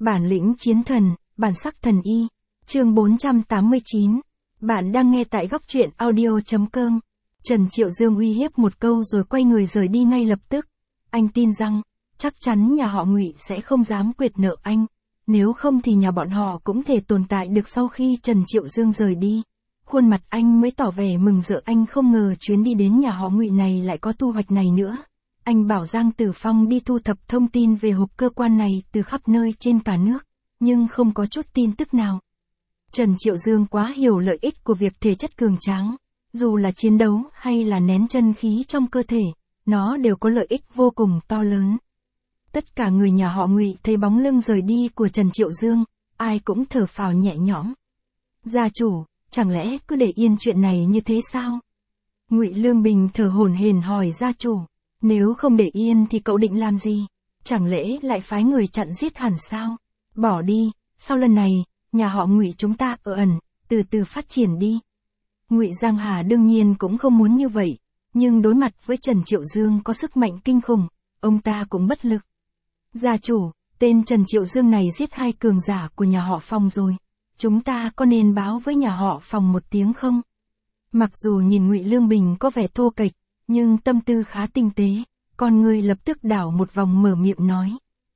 Bản lĩnh chiến thần, bản sắc thần y. Chương 489. Bạn đang nghe tại góc truyện audio.com. Trần Triệu Dương uy hiếp một câu rồi quay người rời đi ngay lập tức. Anh tin rằng, chắc chắn nhà họ Ngụy sẽ không dám quyệt nợ anh. Nếu không thì nhà bọn họ cũng thể tồn tại được sau khi Trần Triệu Dương rời đi. Khuôn mặt anh mới tỏ vẻ mừng rỡ, anh không ngờ chuyến đi đến nhà họ Ngụy này lại có thu hoạch này nữa. Anh bảo Giang Tử Phong đi thu thập thông tin về hộp cơ quan này từ khắp nơi trên cả nước, nhưng không có chút tin tức nào. Trần Triệu Dương quá hiểu lợi ích của việc thể chất cường tráng, dù là chiến đấu hay là nén chân khí trong cơ thể, nó đều có lợi ích vô cùng to lớn. Tất cả người nhà họ Ngụy thấy bóng lưng rời đi của Trần Triệu Dương, ai cũng thở phào nhẹ nhõm. Gia chủ, chẳng lẽ cứ để yên chuyện này như thế sao? Ngụy Lương Bình thở hổn hển hỏi gia chủ. Nếu không để yên thì cậu định làm gì? Chẳng lẽ lại phái người chặn giết hẳn sao? Bỏ đi, sau lần này, nhà họ Ngụy chúng ta ở ẩn, từ từ phát triển đi. Ngụy Giang Hà đương nhiên cũng không muốn như vậy, nhưng đối mặt với Trần Triệu Dương có sức mạnh kinh khủng, ông ta cũng bất lực. Gia chủ, tên Trần Triệu Dương này giết 2 cường giả của nhà họ Phong rồi. Chúng ta có nên báo với nhà họ Phong một tiếng không? Mặc dù nhìn Ngụy Lương Bình có vẻ thô kệch, nhưng tâm tư khá tinh tế, con người lập tức đảo một vòng mở miệng nói.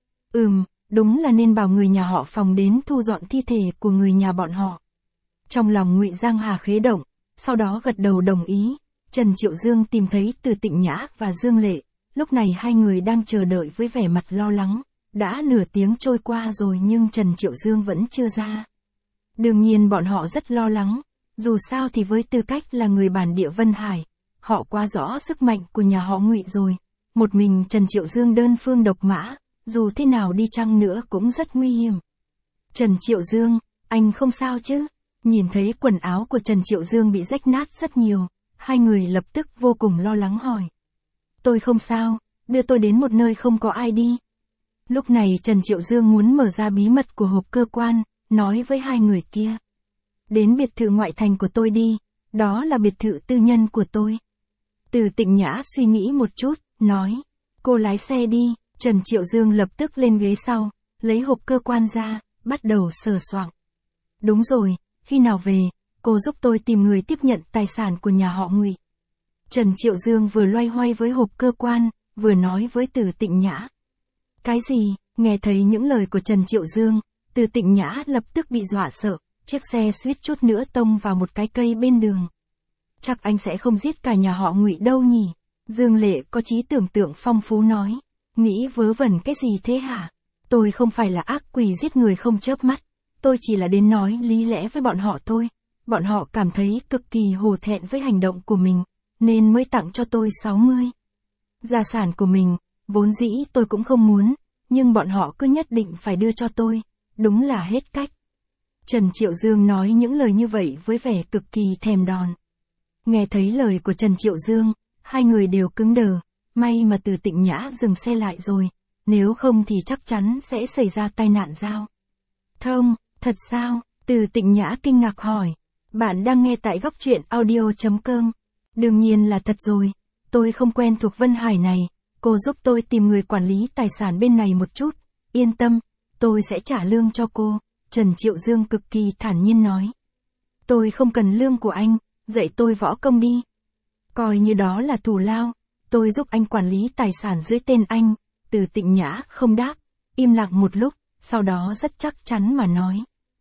Đúng là nên bảo người nhà họ Phong đến thu dọn thi thể của người nhà bọn họ. Trong lòng Ngụy Giang Hà khế động, sau đó gật đầu đồng ý. Trần Triệu Dương tìm thấy Từ Tịnh Nhã và Dương Lệ, lúc này hai người đang chờ đợi với vẻ mặt lo lắng. Đã nửa tiếng trôi qua rồi nhưng Trần Triệu Dương vẫn chưa ra. Đương nhiên bọn họ rất lo lắng, dù sao thì với tư cách là người bản địa Vân Hải, họ quá rõ sức mạnh của nhà họ Ngụy rồi. Một mình Trần Triệu Dương đơn phương độc mã, dù thế nào đi chăng nữa cũng rất nguy hiểm. Trần Triệu Dương, anh không sao chứ? Nhìn thấy quần áo của Trần Triệu Dương bị rách nát rất nhiều, hai người lập tức vô cùng lo lắng hỏi. Tôi không sao, đưa tôi đến một nơi không có ai đi. Lúc này Trần Triệu Dương muốn mở ra bí mật của hộp cơ quan, nói với hai người kia. Đến biệt thự ngoại thành của tôi đi, đó là biệt thự tư nhân của tôi. Từ Tịnh Nhã suy nghĩ một chút, nói. Cô lái xe đi. Trần Triệu Dương lập tức lên ghế sau, lấy hộp cơ quan ra, bắt đầu sờ soạng. Đúng rồi, khi nào về, cô giúp tôi tìm người tiếp nhận tài sản của nhà họ Ngụy. Trần Triệu Dương vừa loay hoay với hộp cơ quan, vừa nói với Từ Tịnh Nhã. Cái gì? Nghe thấy những lời của Trần Triệu Dương, Từ Tịnh Nhã lập tức bị dọa sợ, chiếc xe suýt chút nữa tông vào một cái cây bên đường. Chắc anh sẽ không giết cả nhà họ Ngụy đâu nhỉ? Dương Lệ có trí tưởng tượng phong phú nói. Nghĩ vớ vẩn cái gì thế hả? Tôi không phải là ác quỷ giết người không chớp mắt. Tôi chỉ là đến nói lý lẽ với bọn họ thôi. Bọn họ cảm thấy cực kỳ hổ thẹn với hành động của mình, nên mới tặng cho tôi 60. Gia sản của mình, vốn dĩ tôi cũng không muốn, nhưng bọn họ cứ nhất định phải đưa cho tôi. Đúng là hết cách. Trần Triệu Dương nói những lời như vậy với vẻ cực kỳ thèm đòn. Nghe thấy lời của Trần Triệu Dương, hai người đều cứng đờ. May mà Từ Tịnh Nhã dừng xe lại rồi, nếu không thì chắc chắn sẽ xảy ra tai nạn giao thông. Thật sao? Từ Tịnh Nhã kinh ngạc hỏi. Bạn đang nghe tại góc truyện audio.com. Đương nhiên là thật rồi, tôi không quen thuộc Vân Hải này, cô giúp tôi tìm người quản lý tài sản bên này một chút, yên tâm, tôi sẽ trả lương cho cô. Trần Triệu Dương cực kỳ thản nhiên nói. Tôi không cần lương của anh, dạy tôi võ công đi. Coi như đó là thù lao. Tôi giúp anh quản lý tài sản dưới tên anh. Từ Tịnh Nhã không đáp, im lặng một lúc, sau đó rất chắc chắn mà nói.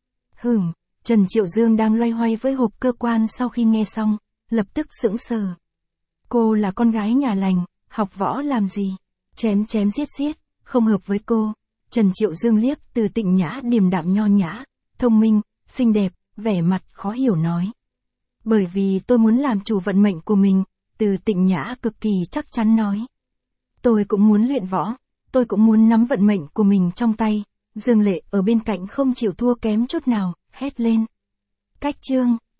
Trần Triệu Dương đang loay hoay với hộp cơ quan sau khi nghe xong, lập tức sững sờ. Cô là con gái nhà lành, học võ làm gì? Chém giết, không hợp với cô. Trần Triệu Dương liếc Từ Tịnh Nhã điềm đạm nho nhã, thông minh, xinh đẹp, vẻ mặt khó hiểu nói. Bởi vì tôi muốn làm chủ vận mệnh của mình. Từ Tịnh Nhã cực kỳ chắc chắn nói. Tôi cũng muốn luyện võ, tôi cũng muốn nắm vận mệnh của mình trong tay. Dương Lệ ở bên cạnh không chịu thua kém chút nào, hét lên. Cách chương.